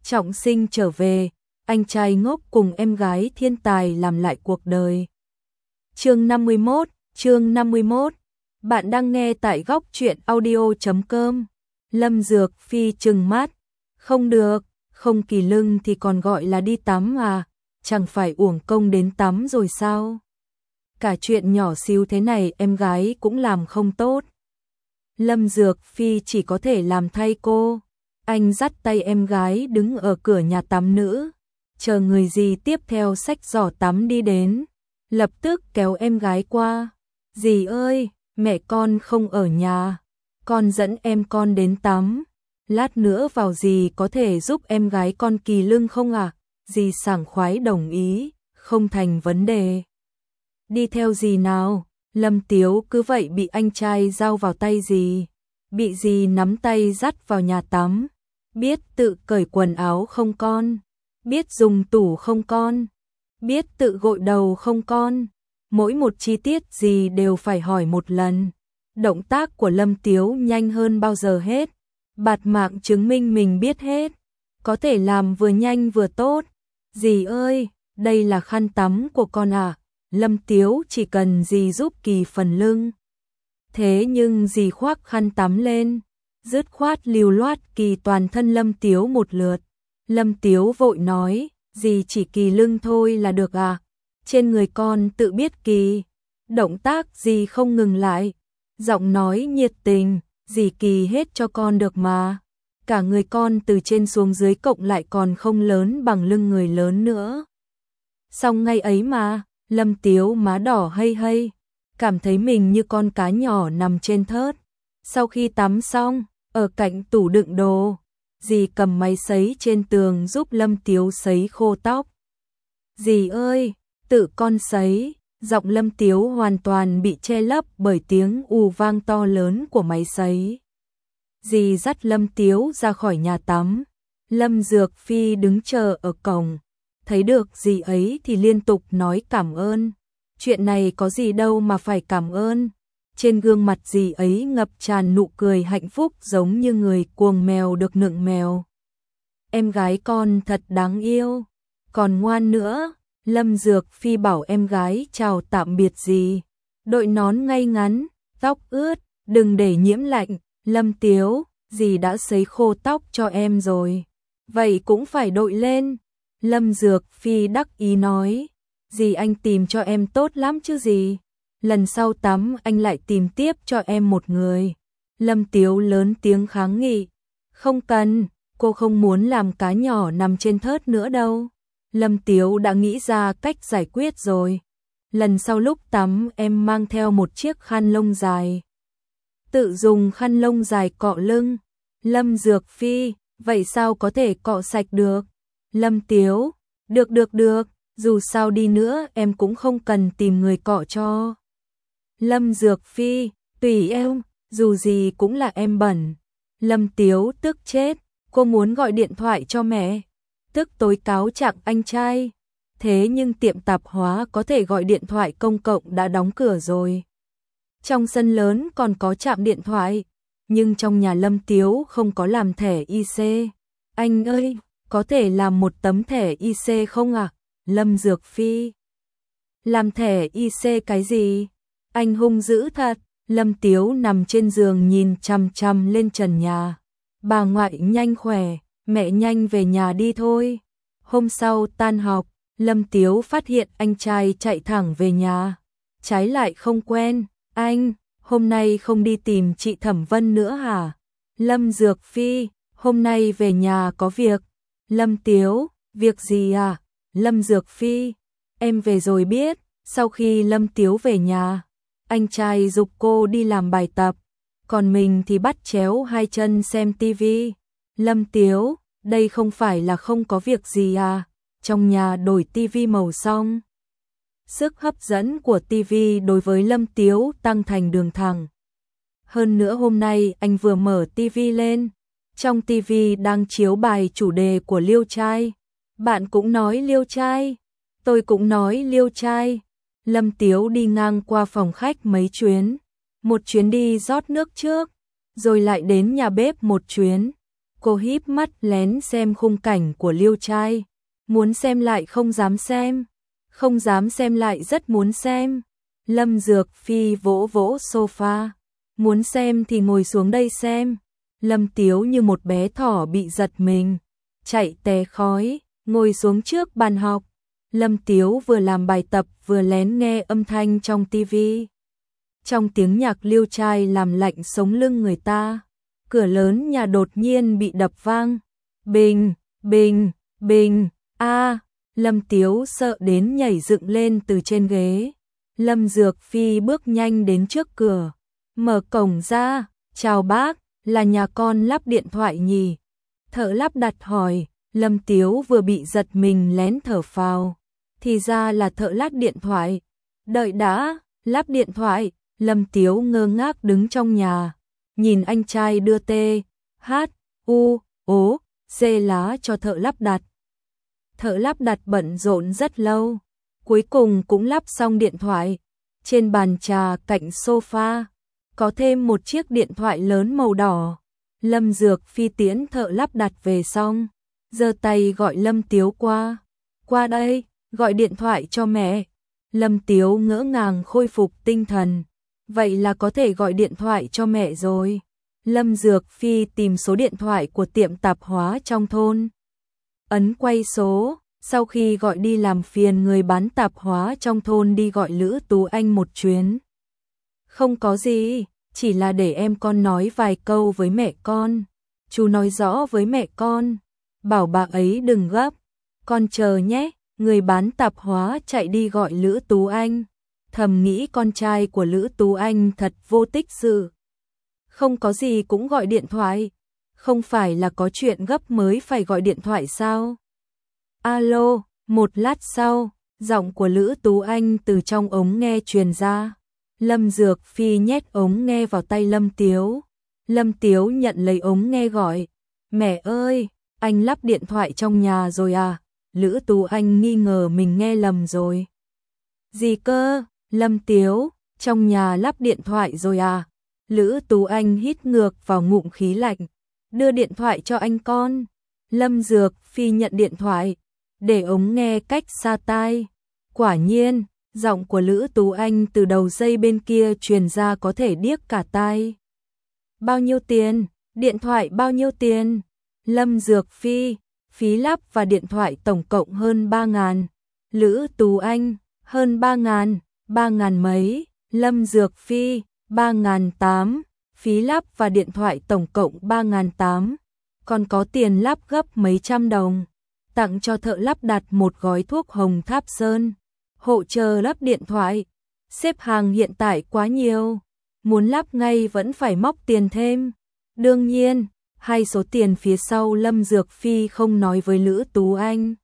trọng sinh trở về, anh trai ngốc cùng em gái thiên tài làm lại cuộc đời. Chương 51, bạn đang nghe tại góc truyện audio.com. Lâm Dược Phi trừng mắt, không được, không kỳ lưng thì còn gọi là đi tắm à, chẳng phải uổng công đến tắm rồi sao? Cả chuyện nhỏ xíu thế này em gái cũng làm không tốt. Lâm Dược Phi chỉ có thể làm thay cô. Anh dắt tay em gái đứng ở cửa nhà tắm nữ, chờ người gì tiếp theo xách giỏ tắm đi đến, lập tức kéo em gái qua. Dì ơi, mẹ con không ở nhà, con dẫn em con đến tắm, lát nữa vào dì có thể giúp em gái con kỳ lưng không ạ? Dì sảng khoái đồng ý, không thành vấn đề. Đi theo dì nào. Lâm Tiếu cứ vậy bị anh trai giao vào tay dì, bị dì nắm tay dắt vào nhà tắm. Biết tự cởi quần áo không con? Biết dùng tủ không con? Biết tự gội đầu không con? Mỗi một chi tiết dì đều phải hỏi một lần. Động tác của Lâm Tiếu nhanh hơn bao giờ hết, bạt mạng chứng minh mình biết hết, có thể làm vừa nhanh vừa tốt. Dì ơi, đây là khăn tắm của con à? Lâm Tiếu chỉ cần dì giúp Kỳ phần lưng. Thế nhưng dì khoác khăn tắm lên, dứt khoát lưu loát Kỳ toàn thân Lâm Tiếu một lượt. Lâm Tiếu vội nói, dì chỉ Kỳ lưng thôi là được à? Trên người con tự biết Kỳ. Động tác dì không ngừng lại, giọng nói nhiệt tình, dì Kỳ hết cho con được mà. Cả người con từ trên xuống dưới cộng lại còn không lớn bằng lưng người lớn nữa. Xong ngay ấy mà. Lâm Tiếu má đỏ hây hây, cảm thấy mình như con cá nhỏ nằm trên thớt. Sau khi tắm xong, ở cạnh tủ đựng đồ, dì cầm máy sấy trên tường giúp Lâm Tiếu sấy khô tóc. Dì ơi, tự con sấy. Giọng Lâm Tiếu hoàn toàn bị che lấp bởi tiếng ù vang to lớn của máy sấy. Dì dắt Lâm Tiếu ra khỏi nhà tắm. Lâm Dược Phi đứng chờ ở cổng, thấy được dì ấy thì liên tục nói cảm ơn. Chuyện này có gì đâu mà phải cảm ơn. Trên gương mặt dì ấy ngập tràn nụ cười hạnh phúc giống như người cuồng mèo được nựng mèo. Em gái con thật đáng yêu, còn ngoan nữa. Lâm Dược Phi bảo em gái chào tạm biệt dì, đội nón ngay ngắn, tóc ướt, đừng để nhiễm lạnh. Lâm Tiếu, dì đã sấy khô tóc cho em rồi, vậy cũng phải đội lên. Lâm Dược Phi đắc ý nói, dì anh tìm cho em tốt lắm chứ gì. Lần sau tắm anh lại tìm tiếp cho em một người. Lâm Tiếu lớn tiếng kháng nghị, không cần, cô không muốn làm cá nhỏ nằm trên thớt nữa đâu. Lâm Tiếu đã nghĩ ra cách giải quyết rồi. Lần sau lúc tắm em mang theo một chiếc khăn lông dài. Tự dùng khăn lông dài cọ lưng. Lâm Dược Phi, vậy sao có thể cọ sạch được? Lâm Tiếu, được, dù sao đi nữa em cũng không cần tìm người cọ cho. Lâm Dược Phi, tùy em, dù gì cũng là em bẩn. Lâm Tiếu tức chết, cô muốn gọi điện thoại cho mẹ, tức tối cáo trạng anh trai. Thế nhưng tiệm tạp hóa có thể gọi điện thoại công cộng đã đóng cửa rồi. Trong sân lớn còn có trạm điện thoại, nhưng trong nhà Lâm Tiếu không có làm thẻ IC. Anh ơi, có thể làm một tấm thẻ IC không ạ? Lâm Dược Phi, làm thẻ IC cái gì? Anh hung dữ thật. Lâm Tiếu nằm trên giường nhìn chằm chằm lên trần nhà. Bà ngoại nhanh khỏe, mẹ nhanh về nhà đi thôi. Hôm sau tan học, Lâm Tiếu phát hiện anh trai chạy thẳng về nhà. Trái lại không quen, anh, hôm nay không đi tìm chị Thẩm Vân nữa hả? Lâm Dược Phi, hôm nay về nhà có việc. Lâm Tiếu, việc gì à? Lâm Dược Phi, em về rồi biết. Sau khi Lâm Tiếu về nhà, anh trai giục cô đi làm bài tập, còn mình thì bắt chéo hai chân xem tivi. Lâm Tiếu, đây không phải là không có việc gì à? Trong nhà đổi tivi màu xong. Sức hấp dẫn của tivi đối với Lâm Tiếu tăng thành đường thẳng. Hơn nữa hôm nay anh vừa mở tivi lên, trong tivi đang chiếu bài chủ đề của Liêu Trai. Bạn cũng nói Liêu Trai, tôi cũng nói Liêu Trai. Lâm Tiếu đi ngang qua phòng khách mấy chuyến, một chuyến đi rót nước trước, rồi lại đến nhà bếp một chuyến. Cô híp mắt lén xem khung cảnh của Liêu trai, muốn xem lại không dám xem, không dám xem lại rất muốn xem. Lâm Dược Phi vỗ vỗ sofa, muốn xem thì ngồi xuống đây xem. Lâm Tiếu như một bé thỏ bị giật mình, chạy té khói, ngồi xuống trước bàn học. Lâm Tiếu vừa làm bài tập vừa lén nghe âm thanh trong tivi. Trong tiếng nhạc Liêu trai làm lạnh sống lưng người ta. Cửa lớn nhà đột nhiên bị đập vang. Bình, bình, bình, a. Lâm Tiếu sợ đến nhảy dựng lên từ trên ghế. Lâm Dược Phi bước nhanh đến trước cửa, mở cổng ra, chào bác, là nhà con lắp điện thoại nhỉ? Thợ lắp đặt hỏi. Lâm Tiếu vừa bị giật mình lén thở phào, thì ra là thợ lắp điện thoại. Đợi đã, lắp điện thoại. Lâm Tiếu ngơ ngác đứng trong nhà, nhìn anh trai đưa tê, hát, u, ố, dê lá cho thợ lắp đặt. Thợ lắp đặt bận rộn rất lâu, cuối cùng cũng lắp xong điện thoại. Trên bàn trà cạnh sofa, có thêm một chiếc điện thoại lớn màu đỏ. Lâm Dược Phi tiễn thợ lắp đặt về xong, giơ tay gọi Lâm Tiếu qua. Qua đây, gọi điện thoại cho mẹ. Lâm Tiếu ngỡ ngàng khôi phục tinh thần. Vậy là có thể gọi điện thoại cho mẹ rồi. Lâm Dược Phi tìm số điện thoại của tiệm tạp hóa trong thôn. Ấn quay số, sau khi gọi đi làm phiền người bán tạp hóa trong thôn đi gọi Lữ Tú Anh một chuyến. Không có gì, chỉ là để em con nói vài câu với mẹ con. Chú nói rõ với mẹ con, bảo bà ấy đừng gấp, con chờ nhé. Người bán tạp hóa chạy đi gọi Lữ Tú Anh. Thầm nghĩ con trai của Lữ Tú Anh thật vô tích sự. Không có gì cũng gọi điện thoại. Không phải là có chuyện gấp mới phải gọi điện thoại sao? Alo, một lát sau, giọng của Lữ Tú Anh từ trong ống nghe truyền ra. Lâm Dược Phi nhét ống nghe vào tay Lâm Tiếu. Lâm Tiếu nhận lấy ống nghe gọi. Mẹ ơi, anh lắp điện thoại trong nhà rồi à? Lữ Tú Anh nghi ngờ mình nghe lầm rồi. Gì cơ? Lâm Tiếu, trong nhà lắp điện thoại rồi à? Lữ Tú Anh hít ngược vào ngụm khí lạnh. Đưa điện thoại cho anh con. Lâm Dược Phi nhận điện thoại, để ống nghe cách xa tai. Quả nhiên, giọng của Lữ Tú Anh từ đầu dây bên kia truyền ra có thể điếc cả tai. Bao nhiêu tiền? Điện thoại bao nhiêu tiền? Lâm Dược Phi, phí lắp và điện thoại tổng cộng hơn 3.000. Lữ Tú Anh, hơn 3.000, 3.000 mấy. Lâm Dược Phi, 3.800, phí lắp và điện thoại tổng cộng 3.800. Còn có tiền lắp gấp mấy trăm đồng. Tặng cho thợ lắp đặt một gói thuốc Hồng Tháp Sơn. Hỗ trợ lắp điện thoại. Xếp hàng hiện tại quá nhiều. Muốn lắp ngay vẫn phải móc tiền thêm. Đương nhiên, hai số tiền phía sau Lâm Dược Phi không nói với Lữ Tú Anh.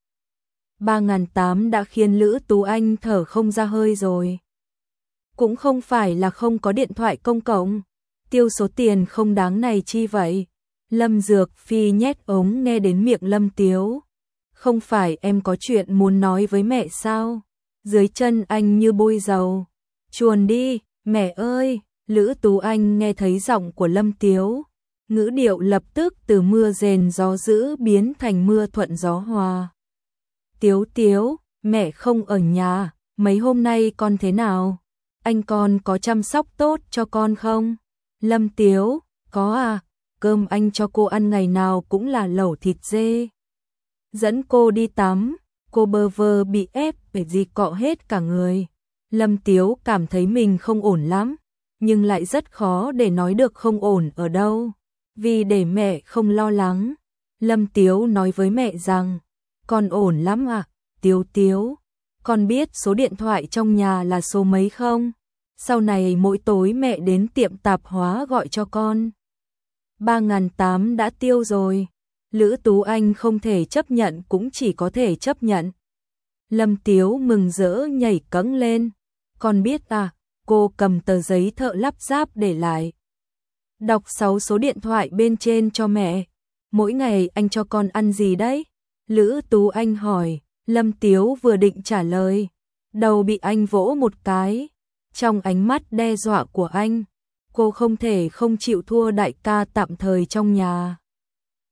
3.800 đã khiến Lữ Tú Anh thở không ra hơi rồi. Cũng không phải là không có điện thoại công cộng. Tiêu số tiền không đáng này chi vậy? Lâm Dược Phi nhét ống nghe đến miệng Lâm Tiếu. Không phải em có chuyện muốn nói với mẹ sao? Dưới chân anh như bôi dầu. Chuồn đi, mẹ ơi! Lữ Tú Anh nghe thấy giọng của Lâm Tiếu. Ngữ điệu lập tức từ mưa rền gió dữ biến thành mưa thuận gió hòa. Tiếu Tiếu, mẹ không ở nhà, mấy hôm nay con thế nào? Anh con có chăm sóc tốt cho con không? Lâm Tiếu, có à, cơm anh cho cô ăn ngày nào cũng là lẩu thịt dê. Dẫn cô đi tắm, cô bơ vơ bị ép phải gì cọ hết cả người. Lâm Tiếu cảm thấy mình không ổn lắm, nhưng lại rất khó để nói được không ổn ở đâu. Vì để mẹ không lo lắng, Lâm Tiếu nói với mẹ rằng, con ổn lắm à, Tiếu Tiếu, con biết số điện thoại trong nhà là số mấy không? Sau này mỗi tối mẹ đến tiệm tạp hóa gọi cho con. 3.800 đã tiêu rồi. Lữ Tú Anh không thể chấp nhận cũng chỉ có thể chấp nhận. Lâm Tiếu mừng rỡ nhảy cẫng lên. Con biết à, cô cầm tờ giấy thợ lắp ráp để lại. Đọc 6 số điện thoại bên trên cho mẹ. Mỗi ngày anh cho con ăn gì đấy? Lữ Tú Anh hỏi. Lâm Tiếu vừa định trả lời, đầu bị anh vỗ một cái. Trong ánh mắt đe dọa của anh, cô không thể không chịu thua đại ca tạm thời trong nhà.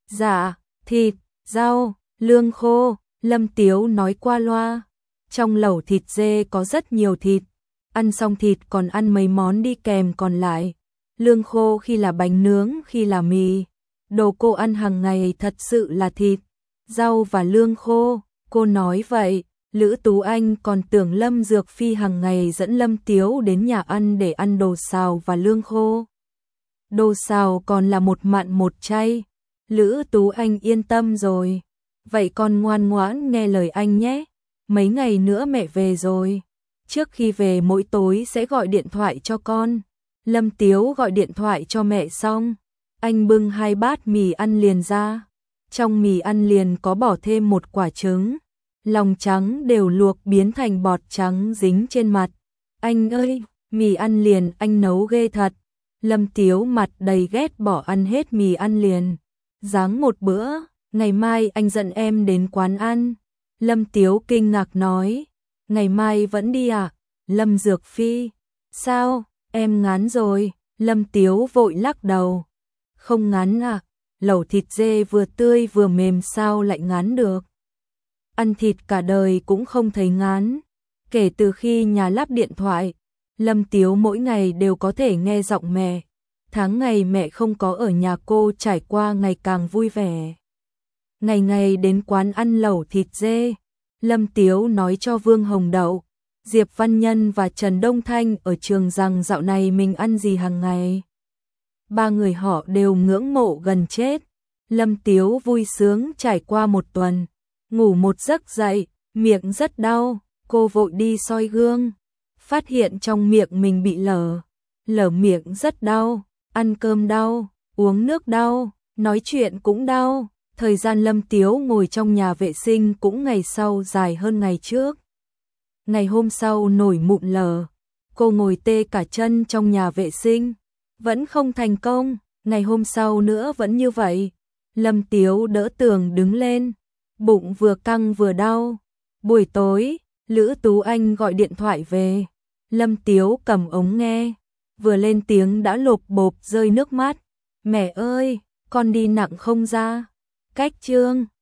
Dạ, thịt, rau, lương khô, Lâm Tiếu nói qua loa. Trong lẩu thịt dê có rất nhiều thịt, ăn xong thịt còn ăn mấy món đi kèm còn lại. Lương khô khi là bánh nướng, khi là mì. Đồ cô ăn hàng ngày thật sự là thịt, rau và lương khô. Cô nói vậy, Lữ Tú Anh còn tưởng Lâm Dược Phi hàng ngày dẫn Lâm Tiếu đến nhà ăn để ăn đồ xào và lương khô. Đồ xào còn là một mặn một chay. Lữ Tú Anh yên tâm rồi. Vậy con ngoan ngoãn nghe lời anh nhé. Mấy ngày nữa mẹ về rồi. Trước khi về mỗi tối sẽ gọi điện thoại cho con. Lâm Tiếu gọi điện thoại cho mẹ xong, anh bưng 2 bát mì ăn liền ra. Trong mì ăn liền có bỏ thêm một quả trứng, lòng trắng đều luộc biến thành bọt trắng dính trên mặt. Anh ơi, mì ăn liền anh nấu ghê thật. Lâm Tiếu mặt đầy ghét bỏ ăn hết mì ăn liền. Ráng một bữa, ngày mai anh dẫn em đến quán ăn. Lâm Tiếu kinh ngạc nói, ngày mai vẫn đi à? Lâm Dược Phi, sao, em ngán rồi? Lâm Tiếu vội lắc đầu, không ngán à, lẩu thịt dê vừa tươi vừa mềm sao lại ngán được. Ăn thịt cả đời cũng không thấy ngán. Kể từ khi nhà lắp điện thoại, Lâm Tiếu mỗi ngày đều có thể nghe giọng mẹ. Tháng ngày mẹ không có ở nhà cô trải qua ngày càng vui vẻ. Ngày ngày đến quán ăn lẩu thịt dê, Lâm Tiếu nói cho Vương Hồng Đậu, Diệp Văn Nhân và Trần Đông Thanh ở trường rằng dạo này mình ăn gì hàng ngày. 3 người họ đều ngưỡng mộ gần chết. Lâm Tiếu vui sướng trải qua một tuần, ngủ một giấc dậy, miệng rất đau, cô vội đi soi gương, phát hiện trong miệng mình bị lở miệng rất đau, ăn cơm đau, uống nước đau, nói chuyện cũng đau. Thời gian Lâm Tiếu ngồi trong nhà vệ sinh cũng ngày sau dài hơn ngày trước. Ngày hôm sau nổi mụn lở, cô ngồi tê cả chân trong nhà vệ sinh, vẫn không thành công. Ngày hôm sau nữa vẫn như vậy. Lâm Tiếu đỡ tường đứng lên, bụng vừa căng vừa đau. Buổi tối, Lữ Tú Anh gọi điện thoại về. Lâm Tiếu cầm ống nghe, vừa lên tiếng đã lộp bộp rơi nước mắt. Mẹ ơi, con đi nặng không ra? Cách chương